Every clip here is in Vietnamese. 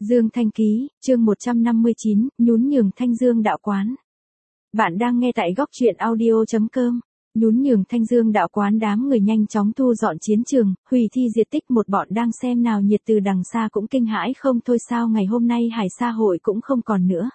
Dương Thanh Ký, chương 159, nhún nhường Thanh Dương đạo quán. Bạn đang nghe tại góc truyện audio.com. Nhún nhường Thanh Dương đạo quán, đám người nhanh chóng thu dọn chiến trường, hủy thi diệt tích. Một bọn đang xem nào nhiệt từ đằng xa cũng kinh hãi không thôi, sao ngày hôm nay Hải Sa hội cũng không còn nữa.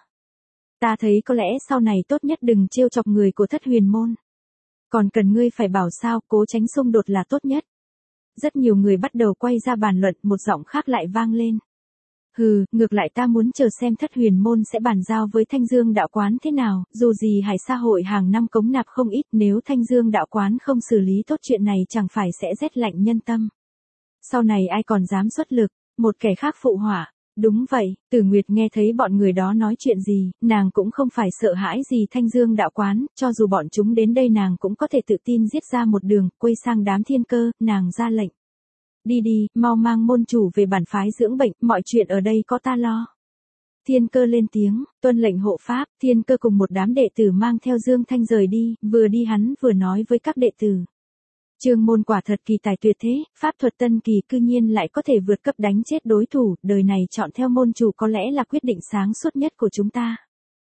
Ta thấy có lẽ sau này tốt nhất đừng trêu chọc người của Thất Huyền môn. Còn cần ngươi phải bảo sao, cố tránh xung đột là tốt nhất. Rất nhiều người bắt đầu quay ra bàn luận, một giọng khác lại vang lên. Hừ, ngược lại ta muốn chờ xem Thất Huyền môn sẽ bàn giao với Thanh Dương đạo quán thế nào, dù gì Hải Sa hội hàng năm cống nạp không ít, nếu Thanh Dương đạo quán không xử lý tốt chuyện này chẳng phải sẽ rét lạnh nhân tâm. Sau này ai còn dám xuất lực, một kẻ khác phụ họa. Đúng vậy, Tử Nguyệt nghe thấy bọn người đó nói chuyện gì, nàng cũng không phải sợ hãi gì Thanh Dương đạo quán, cho dù bọn chúng đến đây nàng cũng có thể tự tin giết ra một đường, quay sang đám Thiên Cơ, nàng ra lệnh. Đi đi, mau mang môn chủ về bản phái dưỡng bệnh, mọi chuyện ở đây có ta lo. Thiên Cơ lên tiếng, tuân lệnh hộ pháp. Thiên Cơ cùng một đám đệ tử mang theo Dương Thanh rời đi, vừa đi hắn vừa nói với các đệ tử. Trường môn quả thật kỳ tài tuyệt thế, pháp thuật tân kỳ cư nhiên lại có thể vượt cấp đánh chết đối thủ, đời này chọn theo môn chủ có lẽ là quyết định sáng suốt nhất của chúng ta.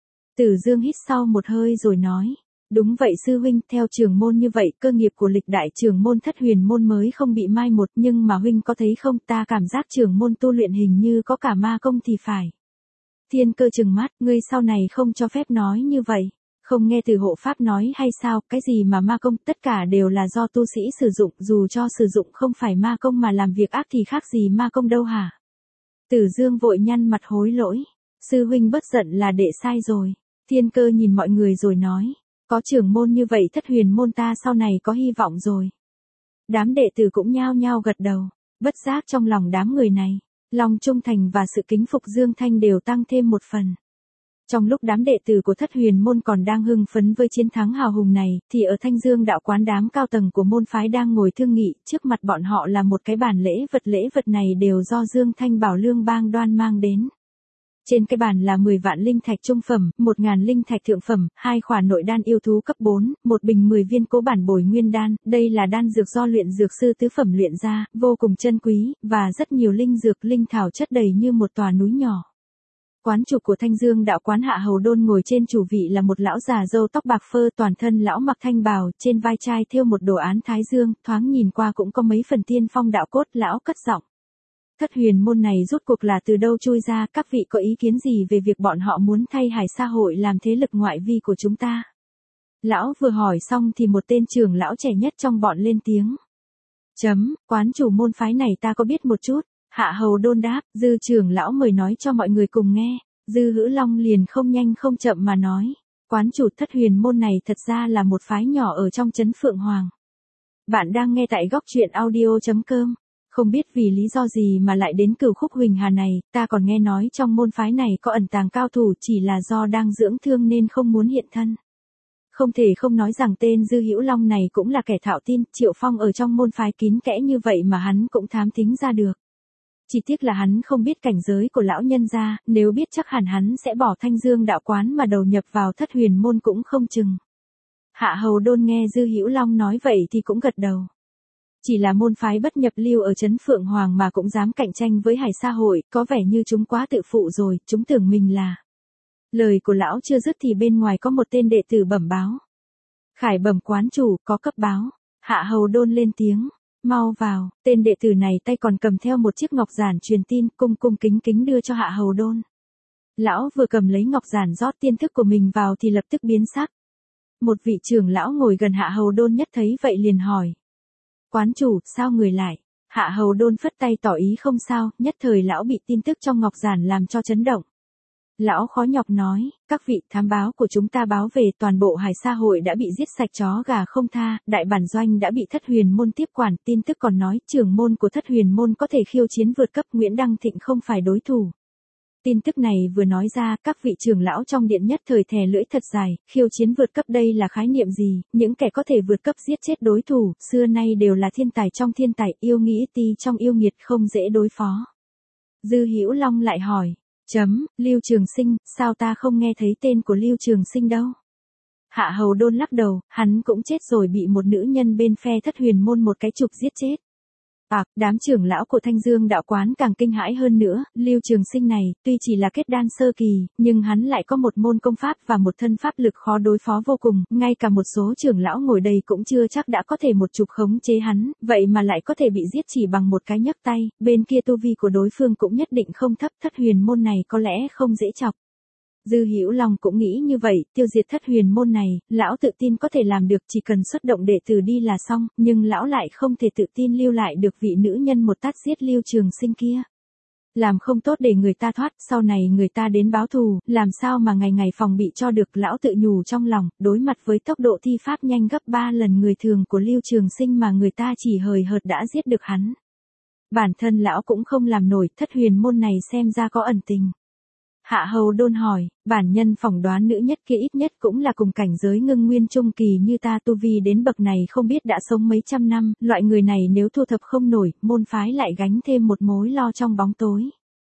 Tử Dương hít sau một hơi rồi nói. Đúng vậy sư huynh, theo trưởng môn như vậy, cơ nghiệp của lịch đại trưởng môn Thất Huyền môn mới không bị mai một, nhưng mà huynh có thấy không, ta cảm giác trưởng môn tu luyện hình như có cả ma công thì phải. Thiên Cơ trừng mắt, ngươi sau này không cho phép nói như vậy. Không nghe từ hộ pháp nói hay sao, cái gì mà ma công, tất cả đều là do tu sĩ sử dụng, dù cho sử dụng không phải ma công mà làm việc ác thì khác gì ma công đâu hả? Tử Dương vội nhăn mặt hối lỗi. Sư huynh bất giận là đệ sai rồi. Thiên Cơ nhìn mọi người rồi nói. Có trưởng môn như vậy Thất Huyền môn ta sau này có hy vọng rồi. Đám đệ tử cũng nhao nhao gật đầu. Bất giác trong lòng đám người này, lòng trung thành và sự kính phục Dương Thanh đều tăng thêm một phần. Trong lúc đám đệ tử của Thất Huyền môn còn đang hưng phấn với chiến thắng hào hùng này, thì ở Thanh Dương đạo quán đám cao tầng của môn phái đang ngồi thương nghị, trước mặt bọn họ là một cái bàn lễ vật này đều do Dương Thanh bảo Lương Bang Đoan mang đến. Trên cái bàn là 10 vạn linh thạch trung phẩm, 1.000 linh thạch thượng phẩm, 2 khỏa nội đan yêu thú cấp 4, một bình 10 viên cố bản bồi nguyên đan, đây là đan dược do luyện dược sư tứ phẩm luyện ra, vô cùng chân quý, và rất nhiều linh dược linh thảo chất đầy như một tòa núi nhỏ. Quán chủ của Thanh Dương đạo quán Hạ Hầu Đôn ngồi trên chủ vị là một lão già râu tóc bạc phơ, toàn thân lão mặc thanh bào, trên vai trai thêu một đồ án thái dương, thoáng nhìn qua cũng có mấy phần tiên phong đạo cốt. Lão cất giọng. Thất Huyền môn này rốt cuộc là từ đâu chui ra, các vị có ý kiến gì về việc bọn họ muốn thay Hải Sa hội làm thế lực ngoại vi của chúng ta? Lão vừa hỏi xong thì một tên trưởng lão trẻ nhất trong bọn lên tiếng. Quán chủ môn phái này ta có biết một chút. Hạ Hầu Đôn đáp, Dư trưởng lão mời nói cho mọi người cùng nghe. Dư Hữu Long liền không nhanh không chậm mà nói. Quán chủ Thất Huyền môn này thật ra là một phái nhỏ ở trong trấn Phượng Hoàng. Bạn đang nghe tại góc truyện audio.com. Không biết vì lý do gì mà lại đến Cửu Khúc Huỳnh Hà này, ta còn nghe nói trong môn phái này có ẩn tàng cao thủ, chỉ là do đang dưỡng thương nên không muốn hiện thân. Không thể không nói rằng tên Dư Hữu Long này cũng là kẻ thạo tin, Triệu Phong ở trong môn phái kín kẽ như vậy mà hắn cũng thám thính ra được. Chỉ tiếc là hắn không biết cảnh giới của lão nhân gia, nếu biết chắc hẳn hắn sẽ bỏ Thanh Dương đạo quán mà đầu nhập vào Thất Huyền môn cũng không chừng. Hạ Hầu Đôn nghe Dư Hữu Long nói vậy thì cũng gật đầu. Chỉ là môn phái bất nhập lưu ở trấn Phượng Hoàng mà cũng dám cạnh tranh với Hải Sa hội, có vẻ như chúng quá tự phụ rồi, chúng tưởng mình là. Lời của lão chưa dứt thì bên ngoài có một tên đệ tử bẩm báo. Khải bẩm quán chủ, có cấp báo. Hạ Hầu Đôn lên tiếng. Mau vào, tên đệ tử này tay còn cầm theo một chiếc ngọc giản truyền tin, cung kính kính đưa cho Hạ Hầu Đôn. Lão vừa cầm lấy ngọc giản rót tiên thức của mình vào thì lập tức biến sắc. Một vị trưởng lão ngồi gần Hạ Hầu Đôn nhất thấy vậy liền hỏi. Quán chủ, sao người lại? Hạ Hầu Đôn phất tay tỏ ý không sao, nhất thời lão bị tin tức trong ngọc giản làm cho chấn động. Lão khó nhọc nói, các vị, thám báo của chúng ta báo về toàn bộ Hải Sa hội đã bị giết sạch chó gà không tha, đại bản doanh đã bị Thất Huyền môn tiếp quản, tin tức còn nói trưởng môn của Thất Huyền môn có thể khiêu chiến vượt cấp, Nguyễn Đăng Thịnh không phải đối thủ. Tin tức này vừa nói ra, các vị trưởng lão trong điện nhất thời thè lưỡi thật dài, khiêu chiến vượt cấp đây là khái niệm gì, những kẻ có thể vượt cấp giết chết đối thủ, xưa nay đều là thiên tài trong thiên tài, yêu nghĩ ti trong yêu nghiệt, không dễ đối phó. Dư Hữu Long lại hỏi. Lưu Trường Sinh, sao ta không nghe thấy tên của Lưu Trường Sinh đâu? Hạ Hầu Đôn lắc đầu, hắn cũng chết rồi, bị một nữ nhân bên phe Thất Huyền môn một cái chụp giết chết. Đám trưởng lão của Thanh Dương đạo quán càng kinh hãi hơn nữa, Lưu Trường Sinh này, tuy chỉ là kết đan sơ kỳ, nhưng hắn lại có một môn công pháp và một thân pháp lực khó đối phó vô cùng, ngay cả một số trưởng lão ngồi đây cũng chưa chắc đã có thể một chụp khống chế hắn, vậy mà lại có thể bị giết chỉ bằng một cái nhấc tay, bên kia tu vi của đối phương cũng nhất định không thấp, thất huyền môn này có lẽ không dễ chọc. Dư Hữu Long cũng nghĩ như vậy, tiêu diệt thất huyền môn này, lão tự tin có thể làm được, chỉ cần xuất động đệ tử đi là xong, nhưng lão lại không thể tự tin lưu lại được vị nữ nhân một tát giết Lưu Trường Sinh kia. Làm không tốt để người ta thoát, sau này người ta đến báo thù, làm sao mà ngày ngày phòng bị cho được, lão tự nhủ trong lòng, đối mặt với tốc độ thi pháp nhanh gấp 3 lần người thường của Lưu Trường Sinh mà người ta chỉ hời hợt đã giết được hắn. Bản thân lão cũng không làm nổi, thất huyền môn này xem ra có ẩn tình. Hạ Hầu Đôn hỏi, bản nhân phỏng đoán nữ nhất kia ít nhất cũng là cùng cảnh giới ngưng nguyên trung kỳ như ta, tu vi đến bậc này không biết đã sống mấy trăm năm, loại người này nếu thu thập không nổi, môn phái lại gánh thêm một mối lo trong bóng tối.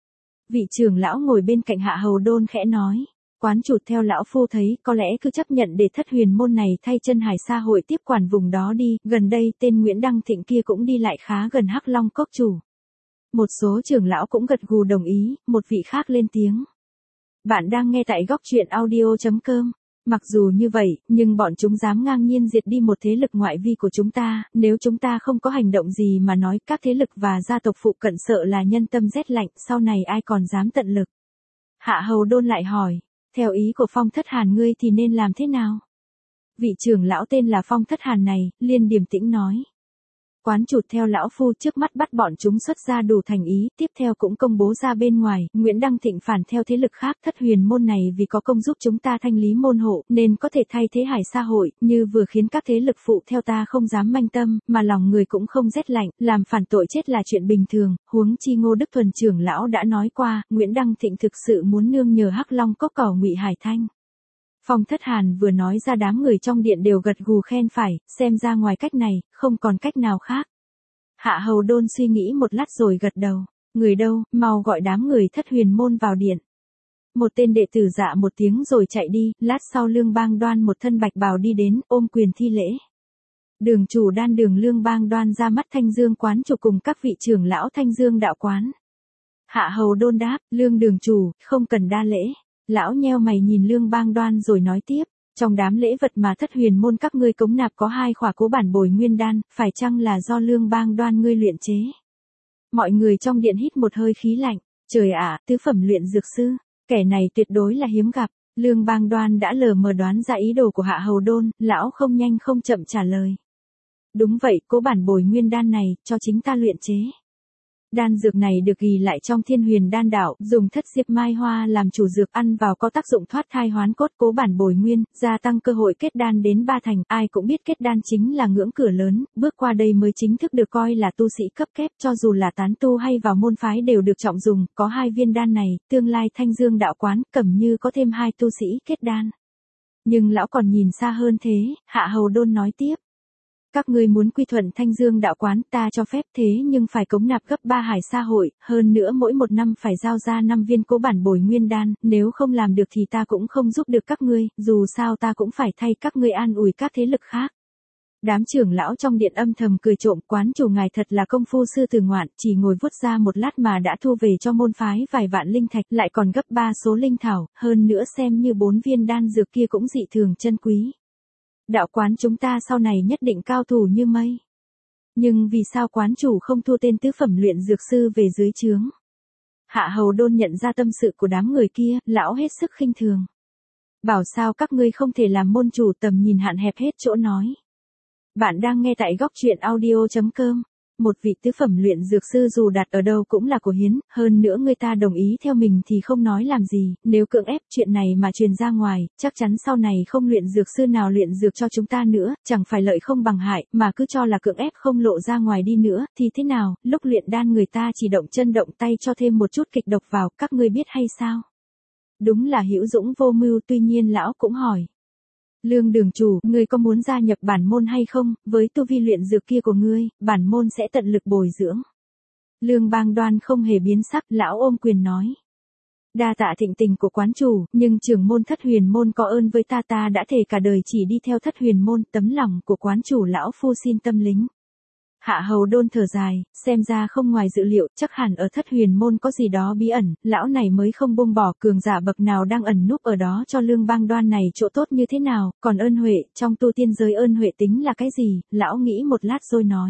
Vị trưởng lão ngồi bên cạnh Hạ Hầu Đôn khẽ nói, quán chủ theo lão phu thấy có lẽ cứ chấp nhận để thất huyền môn này thay chân Hải Sa hội tiếp quản vùng đó đi, gần đây tên Nguyễn Đăng Thịnh kia cũng đi lại khá gần Hắc Long Cốc chủ. Một số trưởng lão cũng gật gù đồng ý, một vị khác lên tiếng. Bạn đang nghe tại góc truyện audio.com. Mặc dù như vậy, nhưng bọn chúng dám ngang nhiên diệt đi một thế lực ngoại vi của chúng ta, nếu chúng ta không có hành động gì mà nói, các thế lực và gia tộc phụ cận sợ là nhân tâm rét lạnh, sau này ai còn dám tận lực. Hạ Hầu Đôn lại hỏi, theo ý của Phong Thất Hàn ngươi thì nên làm thế nào? Vị trưởng lão tên là Phong Thất Hàn này, liền điềm tĩnh nói. Quán chủ theo lão phu trước mắt bắt bọn chúng xuất ra đủ thành ý, tiếp theo cũng công bố ra bên ngoài, Nguyễn Đăng Thịnh phản theo thế lực khác, thất huyền môn này vì có công giúp chúng ta thanh lý môn hộ, nên có thể thay thế Hải Sa hội, như vừa khiến các thế lực phụ theo ta không dám manh tâm, mà lòng người cũng không rét lạnh, làm phản tội chết là chuyện bình thường, huống chi Ngô Đức Thuần trưởng lão đã nói qua, Nguyễn Đăng Thịnh thực sự muốn nương nhờ Hắc Long Cốc cỏ Ngụy Hải Thanh. Phong Thất Hàn vừa nói ra đám người trong điện đều gật gù khen phải, xem ra ngoài cách này, không còn cách nào khác. Hạ Hầu Đôn suy nghĩ một lát rồi gật đầu, người đâu, mau gọi đám người thất huyền môn vào điện. Một tên đệ tử dạ một tiếng rồi chạy đi, lát sau Lương Bang Đoan một thân bạch bào đi đến, ôm quyền thi lễ. Đường chủ Đan Đường Lương Bang Đoan ra mắt Thanh Dương quán chủ cùng các vị trưởng lão Thanh Dương đạo quán. Hạ Hầu Đôn đáp, Lương đường chủ, không cần đa lễ. Lão nheo mày nhìn Lương Bang Đoan rồi nói tiếp, trong đám lễ vật mà thất huyền môn các ngươi cống nạp có 2 khỏa Cố Bản Bồi Nguyên Đan, phải chăng là do Lương Bang Đoan ngươi luyện chế? Mọi người trong điện hít một hơi khí lạnh, trời ạ, tứ phẩm luyện dược sư, kẻ này tuyệt đối là hiếm gặp. Lương Bang Đoan đã lờ mờ đoán ra ý đồ của Hạ Hầu Đôn, lão không nhanh không chậm trả lời. Đúng vậy, Cố Bản Bồi Nguyên Đan này, cho chính ta luyện chế. Đan dược này được ghi lại trong Thiên Huyền Đan đạo, dùng thất diệp mai hoa làm chủ dược, ăn vào có tác dụng thoát thai hoán cốt, Cố Bản Bồi Nguyên, gia tăng cơ hội kết đan đến 3 thành, ai cũng biết kết đan chính là ngưỡng cửa lớn, bước qua đây mới chính thức được coi là tu sĩ cấp kép, cho dù là tán tu hay vào môn phái đều được trọng dùng, có 2 viên đan này, tương lai Thanh Dương đạo quán, Cẩm Như có thêm 2 tu sĩ kết đan. Nhưng lão còn nhìn xa hơn thế, Hạ Hầu Đôn nói tiếp. Các ngươi muốn quy thuận Thanh Dương đạo quán ta cho phép, thế nhưng phải cống nạp gấp 3 Hải Sa hội, hơn nữa mỗi một năm phải giao ra 5 viên Cố Bản Bồi Nguyên Đan, nếu không làm được thì ta cũng không giúp được các ngươi, dù sao ta cũng phải thay các ngươi an ủi các thế lực khác. Đám trưởng lão trong điện âm thầm cười trộm, quán chủ ngài thật là công phu sư tử ngoạn, chỉ ngồi vuốt ra một lát mà đã thu về cho môn phái vài vạn linh thạch, lại còn gấp 3 số linh thảo, hơn nữa xem như 4 viên đan dược kia cũng dị thường chân quý. Đạo quán chúng ta sau này nhất định cao thủ như mây. Nhưng vì sao quán chủ không thu tên tứ phẩm luyện dược sư về dưới trướng? Hạ Hầu Đôn nhận ra tâm sự của đám người kia, lão hết sức khinh thường. Bảo sao các ngươi không thể làm môn chủ, tầm nhìn hạn hẹp hết chỗ nói. Bạn đang nghe tại góc truyện audio.com. Một vị tứ phẩm luyện dược sư dù đặt ở đâu cũng là của hiến, hơn nữa người ta đồng ý theo mình thì không nói làm gì, nếu cưỡng ép chuyện này mà truyền ra ngoài, chắc chắn sau này không luyện dược sư nào luyện dược cho chúng ta nữa, chẳng phải lợi không bằng hại, mà cứ cho là cưỡng ép không lộ ra ngoài đi nữa, thì thế nào, lúc luyện đan người ta chỉ động chân động tay cho thêm một chút kịch độc vào, các ngươi biết hay sao? Đúng là hữu dũng vô mưu, tuy nhiên lão cũng hỏi. Lương đường chủ, ngươi có muốn gia nhập bản môn hay không, với tu vi luyện dược kia của ngươi, bản môn sẽ tận lực bồi dưỡng. Lương Bang Đoan không hề biến sắc, lão ôm quyền nói. Đa tạ thịnh tình của quán chủ, nhưng trưởng môn thất huyền môn có ơn với ta, ta đã thề cả đời chỉ đi theo thất huyền môn, tấm lòng của quán chủ lão phu xin tâm lính. Hạ Hầu Đôn thở dài, xem ra không ngoài dự liệu, chắc hẳn ở Thất Huyền môn có gì đó bí ẩn, lão này mới không buông bỏ, cường giả bậc nào đang ẩn núp ở đó cho Lương Bang Đoan này chỗ tốt như thế nào, còn ơn huệ, trong tu tiên giới ơn huệ tính là cái gì, lão nghĩ một lát rồi nói.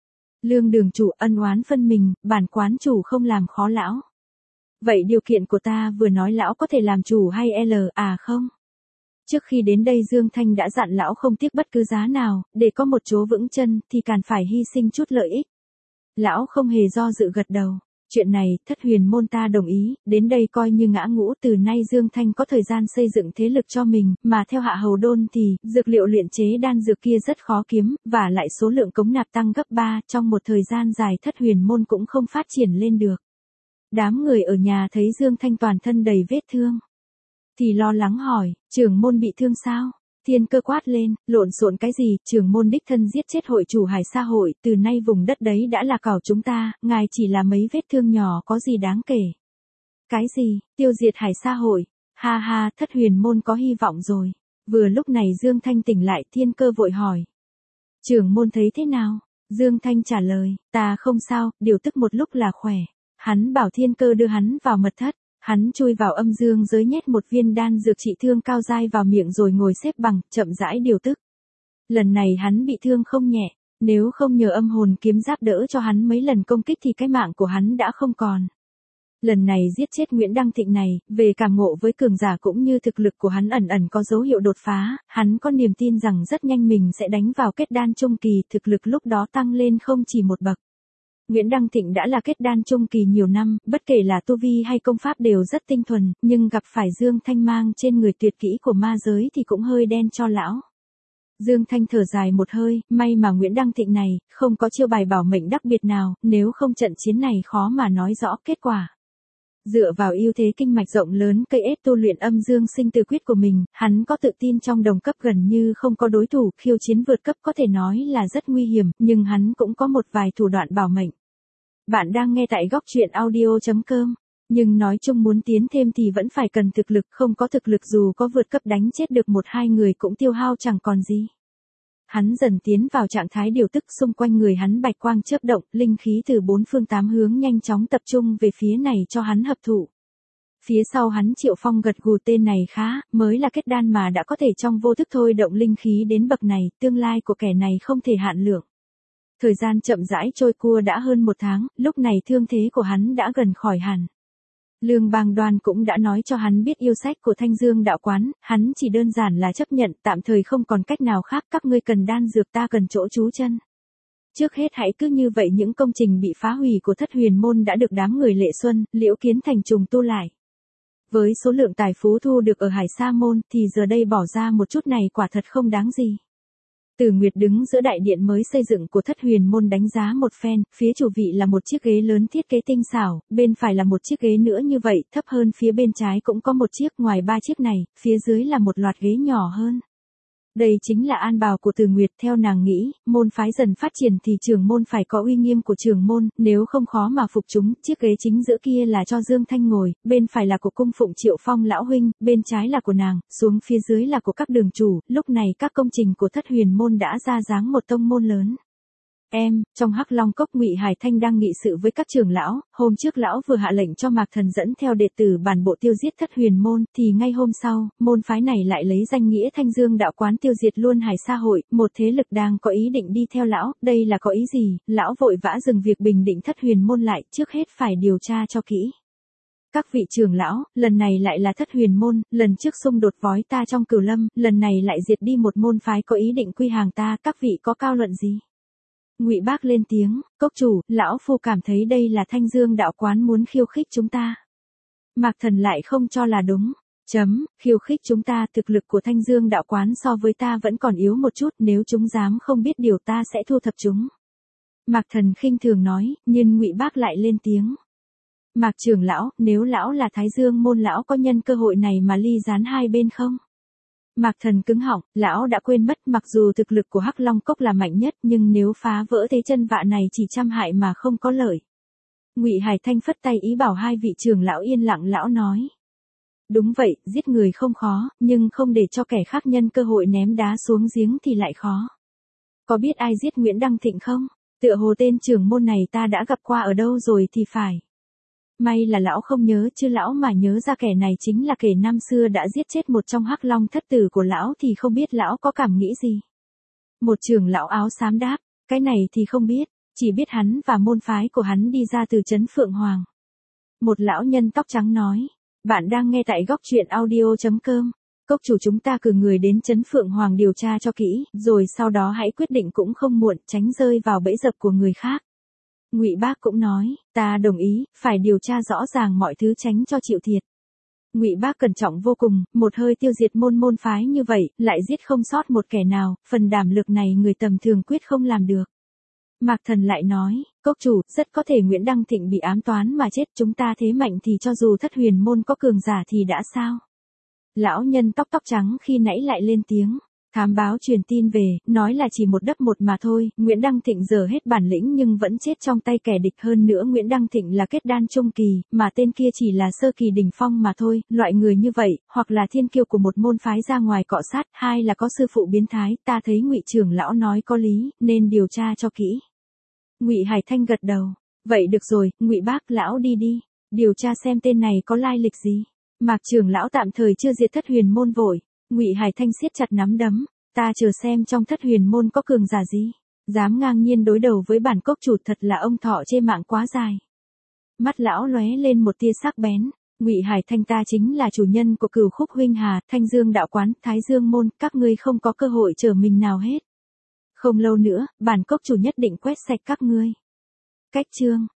Lương đường chủ ân oán phân mình, bản quán chủ không làm khó lão. Vậy điều kiện của ta vừa nói lão có thể làm chủ hay không? Trước khi đến đây Dương Thanh đã dặn lão không tiếc bất cứ giá nào, để có một chỗ vững chân thì càng phải hy sinh chút lợi ích. Lão không hề do dự gật đầu. Chuyện này, Thất Huyền môn ta đồng ý, đến đây coi như ngã ngũ, từ nay Dương Thanh có thời gian xây dựng thế lực cho mình, mà theo Hạ Hầu Đôn thì, dược liệu luyện chế đan dược kia rất khó kiếm, và lại số lượng cống nạp tăng gấp 3, trong một thời gian dài Thất Huyền môn cũng không phát triển lên được. Đám người ở nhà thấy Dương Thanh toàn thân đầy vết thương, thì lo lắng hỏi, trưởng môn bị thương sao? Thiên Cơ quát lên, lộn xộn cái gì, trưởng môn đích thân giết chết hội chủ Hải Sa hội, từ nay vùng đất đấy đã là cảo chúng ta, ngài chỉ là mấy vết thương nhỏ có gì đáng kể. Cái gì, tiêu diệt Hải Sa hội, ha ha, Thất Huyền môn có hy vọng rồi. Vừa lúc này Dương Thanh tỉnh lại, Thiên Cơ vội hỏi. Trưởng môn thấy thế nào? Dương Thanh trả lời, ta không sao, điều tức một lúc là khỏe. Hắn bảo Thiên Cơ đưa hắn vào mật thất. Hắn chui vào âm dương giới nhét một viên đan dược trị thương cao dai vào miệng rồi ngồi xếp bằng, chậm rãi điều tức. Lần này hắn bị thương không nhẹ, nếu không nhờ âm hồn kiếm giáp đỡ cho hắn mấy lần công kích thì cái mạng của hắn đã không còn. Lần này giết chết Nguyễn Đăng Thịnh này, về cảm ngộ với cường giả cũng như thực lực của hắn ẩn ẩn có dấu hiệu đột phá, hắn có niềm tin rằng rất nhanh mình sẽ đánh vào kết đan trung kỳ, thực lực lúc đó tăng lên không chỉ một bậc. Nguyễn Đăng Thịnh đã là kết đan trung kỳ nhiều năm, bất kể là tu vi hay công pháp đều rất tinh thuần, nhưng gặp phải Dương Thanh mang trên người tuyệt kỹ của ma giới thì cũng hơi đen cho lão. Dương Thanh thở dài một hơi, may mà Nguyễn Đăng Thịnh này, không có chiêu bài bảo mệnh đặc biệt nào, nếu không trận chiến này khó mà nói rõ kết quả. Dựa vào ưu thế kinh mạch rộng lớn cây ép tu luyện âm dương sinh tử quyết của mình, hắn có tự tin trong đồng cấp gần như không có đối thủ, khiêu chiến vượt cấp có thể nói là rất nguy hiểm, nhưng hắn cũng có một vài thủ đoạn bảo mệnh. Bạn đang nghe tại góc truyện audio.com, nhưng nói chung muốn tiến thêm thì vẫn phải cần thực lực, không có thực lực dù có vượt cấp đánh chết được một hai người cũng tiêu hao chẳng còn gì. Hắn dần tiến vào trạng thái điều tức, xung quanh người hắn bạch quang chớp động, linh khí từ bốn phương tám hướng nhanh chóng tập trung về phía này cho hắn hấp thụ. Phía sau hắn Triệu Phong gật gù, tên này khá, mới là kết đan mà đã có thể trong vô thức thôi động linh khí đến bậc này, tương lai của kẻ này không thể hạn lượng. Thời gian chậm rãi trôi qua đã hơn một tháng, lúc này thương thế của hắn đã gần khỏi hẳn. Lương Bang Đoan cũng đã nói cho hắn biết yêu sách của Thanh Dương đạo quán, hắn chỉ đơn giản là chấp nhận, tạm thời không còn cách nào khác, các ngươi cần đan dược ta cần chỗ trú chân. Trước hết hãy cứ như vậy, những công trình bị phá hủy của Thất Huyền môn đã được đám người Lệ Xuân, Liễu Kiến Thành trùng tu lại. Với số lượng tài phú thu được ở Hải Sa môn thì giờ đây bỏ ra một chút này quả thật không đáng gì. Từ Nguyệt đứng giữa đại điện mới xây dựng của Thất Huyền môn đánh giá một phen, phía chủ vị là một chiếc ghế lớn thiết kế tinh xảo, bên phải là một chiếc ghế nữa như vậy, thấp hơn phía bên trái cũng có một chiếc, ngoài ba chiếc này, phía dưới là một loạt ghế nhỏ hơn. Đây chính là an bào của Từ Nguyệt, theo nàng nghĩ, môn phái dần phát triển thì trưởng môn phải có uy nghiêm của trưởng môn, nếu không khó mà phục chúng, chiếc ghế chính giữa kia là cho Dương Thanh ngồi, bên phải là của cung phụng Triệu Phong lão huynh, bên trái là của nàng, xuống phía dưới là của các đường chủ, lúc này các công trình của Thất Huyền môn đã ra dáng một tông môn lớn. Trong Hắc Long Cốc Ngụy Hải Thanh đang nghị sự với các trưởng lão, hôm trước lão vừa hạ lệnh cho Mạc Thần dẫn theo đệ tử bản bộ tiêu diệt Thất Huyền môn, thì ngay hôm sau, môn phái này lại lấy danh nghĩa Thanh Dương đạo quán tiêu diệt luôn Hải Sa hội, một thế lực đang có ý định đi theo lão, đây là có ý gì? Lão vội vã dừng việc bình định Thất Huyền môn lại, trước hết phải điều tra cho kỹ. Các vị trưởng lão, lần này lại là Thất Huyền môn, lần trước xung đột vói ta trong Cửu Lâm, lần này lại diệt đi một môn phái có ý định quy hàng ta, các vị có cao luận gì? Ngụy Bác lên tiếng, cốc chủ, lão phu cảm thấy đây là Thanh Dương đạo quán muốn khiêu khích chúng ta. Mạc Thần lại không cho là đúng. Khiêu khích chúng ta, thực lực của Thanh Dương đạo quán so với ta vẫn còn yếu một chút, nếu chúng dám không biết điều ta sẽ thu thập chúng. Mạc Thần khinh thường nói, nhưng Ngụy Bác lại lên tiếng. Mạc trưởng lão, nếu lão là Thái Dương môn, lão có nhân cơ hội này mà ly gián hai bên không? Mạc Thần cứng họng, lão đã quên mất, mặc dù thực lực của Hắc Long Cốc là mạnh nhất, nhưng nếu phá vỡ thế chân vạ này chỉ trăm hại mà không có lợi. Ngụy Hải Thanh phất tay ý bảo hai vị trưởng lão yên lặng, lão nói. Đúng vậy, giết người không khó, nhưng không để cho kẻ khác nhân cơ hội ném đá xuống giếng thì lại khó. Có biết ai giết Nguyễn Đăng Thịnh không? Tựa hồ tên trưởng môn này ta đã gặp qua ở đâu rồi thì phải. May là lão không nhớ, chứ lão mà nhớ ra kẻ này chính là kẻ năm xưa đã giết chết một trong hắc long thất tử của lão thì không biết lão có cảm nghĩ gì. Một trưởng lão áo xám đáp, cái này thì không biết, chỉ biết hắn và môn phái của hắn đi ra từ trấn Phượng Hoàng. Một lão nhân tóc trắng nói, bạn đang nghe tại góc truyện audio.com. Cốc chủ chúng ta cử người đến trấn Phượng Hoàng điều tra cho kỹ, rồi sau đó hãy quyết định cũng không muộn, tránh rơi vào bẫy dập của người khác. Ngụy Bác cũng nói, ta đồng ý, phải điều tra rõ ràng mọi thứ tránh cho chịu thiệt. Ngụy Bác cẩn trọng vô cùng, một hơi tiêu diệt môn phái như vậy, lại giết không sót một kẻ nào, phần đảm lực này người tầm thường quyết không làm được. Mạc Thần lại nói, cốc chủ, rất có thể Nguyễn Đăng Thịnh bị ám toán mà chết, chúng ta thế mạnh thì cho dù thất huyền môn có cường giả thì đã sao? Lão nhân tóc trắng khi nãy lại lên tiếng. Thám báo truyền tin về, nói là chỉ một đấp một mà thôi, Nguyễn Đăng Thịnh giờ hết bản lĩnh nhưng vẫn chết trong tay kẻ địch, hơn nữa Nguyễn Đăng Thịnh là kết đan trung kỳ, mà tên kia chỉ là sơ kỳ đỉnh phong mà thôi, loại người như vậy, hoặc là thiên kiêu của một môn phái ra ngoài cọ sát, hai là có sư phụ biến thái, ta thấy Ngụy trưởng lão nói có lý, nên điều tra cho kỹ. Ngụy Hải Thanh gật đầu, vậy được rồi, Ngụy Bác lão đi đi, điều tra xem tên này có lai lịch gì. Mạc trưởng lão tạm thời chưa diệt thất huyền môn vội. Ngụy Hải Thanh siết chặt nắm đấm, ta chờ xem trong thất huyền môn có cường giả gì, dám ngang nhiên đối đầu với bản cốc chủ, thật là ông thọ chê mạng quá dài. Mắt lão lóe lên một tia sắc bén, Ngụy Hải Thanh ta chính là chủ nhân của Cửu Khúc huynh hà, Thanh Dương đạo quán, Thái Dương môn, các ngươi không có cơ hội trở mình nào hết. Không lâu nữa, bản cốc chủ nhất định quét sạch các ngươi. Cách chương